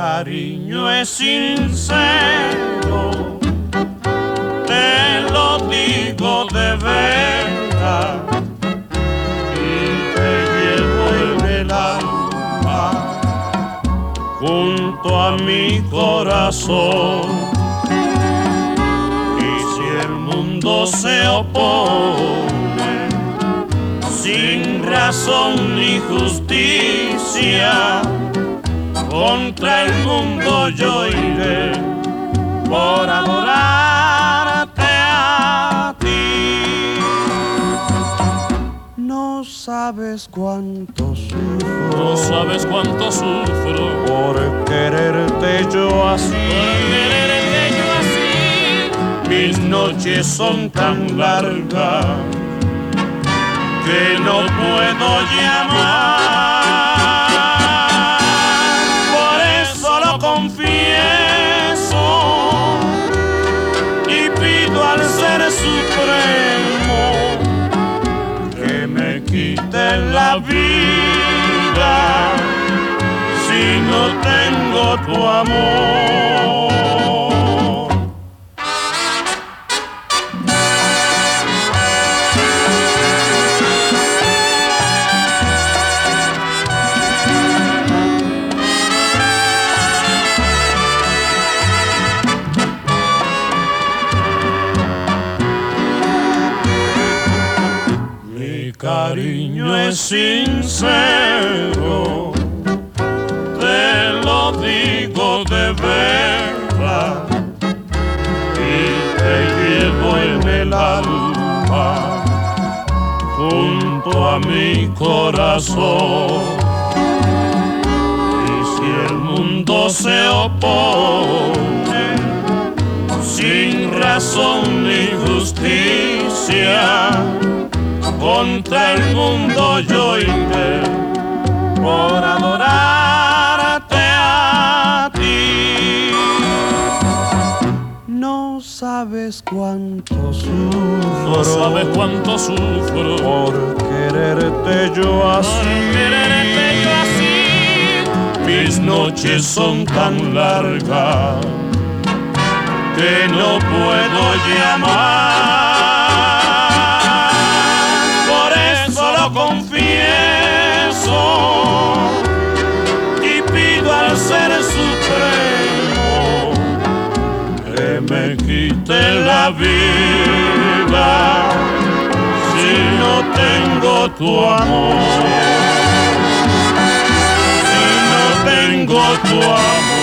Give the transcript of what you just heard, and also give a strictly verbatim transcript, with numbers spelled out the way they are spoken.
cariño es sincero, te lo digo de verdad, y te llevo en el alma junto a mi corazón. Y si el mundo se opone sin razón ni justicia, contra el mundo yo iré por adorarte a ti. No sabes cuánto sufro, no sabes cuánto sufro por quererte yo así. Por quererte yo así. Mis noches son tan largas que no puedo llamar. Confieso y pido al Ser Supremo que me quite la vida si no tengo tu amor. Cariño es sincero, te lo digo de verdad, y te llevo en el alma junto a mi corazón. Y si el mundo se opone sin razón ni justicia, contra el mundo yo iré por adorarte a ti. No sabes cuánto sufro, no sabes cuánto sufro por quererte yo así. Por quererte yo así. Mis noches son tan largas que no puedo llamar. Confieso y pido al Ser Supremo que me quite la vida si no tengo tu amor, si no tengo tu amor.